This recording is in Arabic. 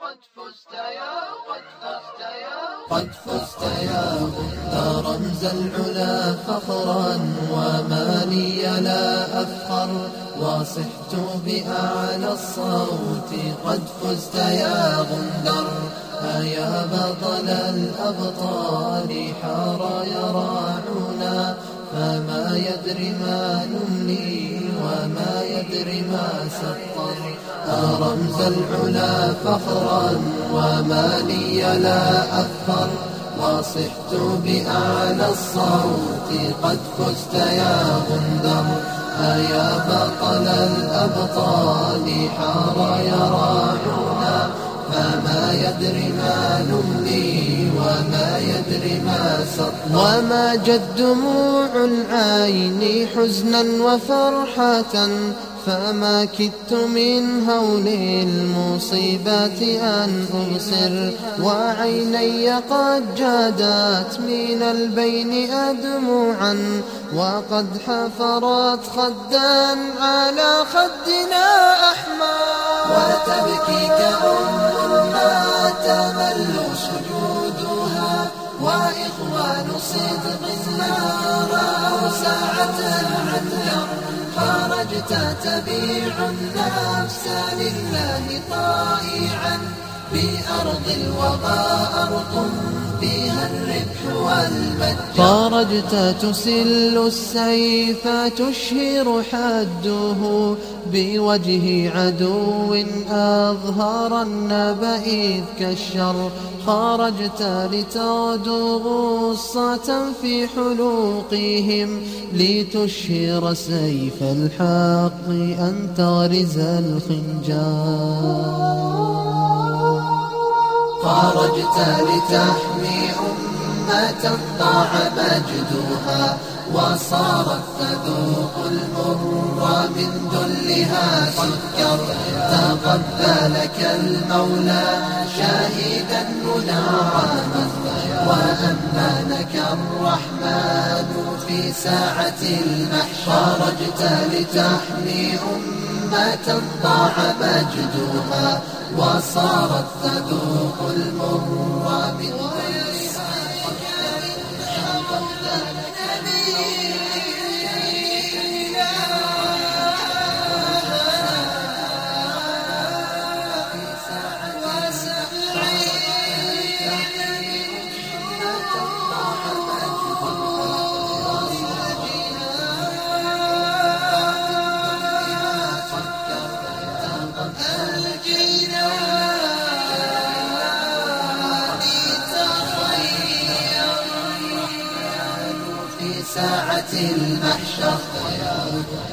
قد فزت يا غنى رمز العلا فخرا، وما لي لا أفخر وصحت بأعلى الصوت. قد فزت يا غندر يا بطل الأبطال، حار يراعنا فما يدري ما نملي وما يدري ما سطر. رمز العلا فخرا وما لي لا أفخر وصحت بأعلى الصوت. قد فزت يا غندر يا بطل الأبطال، حار يراعنا فما يدري ما نملي وما يدري ما سطر. وما جد دموع العين حزنا وفرحة، فما كدت من هول المصيبات أن أبصر. وعيني قد جادت من البين أدموعا، وقد حفرت خدا على خدنا أحمر. وتبكي كأم ما تمل سجودها، وإخوان صدق ما رأوا ساعة العنجر. خرجت تبيع النفس لله طائعا، بأرض الوغى أرض فيها الربح والمتجر. خرجت تسل السيف تشهر حده، بوجه عدو أظهر النبئ كالشر. خرجت لتغدو غصة في حلوقهم، لتشهر سيف الحق أن تغرز الخنجر. خرجت لتحمي أمة ضاع مجدها، وصارت تذوق المر من ذلها سكر. تقبلك المولى شاهدا منعما، وأمنك الرحمن في ساعة المحشر. خرجت لتحمي أمة ضاع مجدها، وصارت تذوق المر من ذلها ساعة المحشر.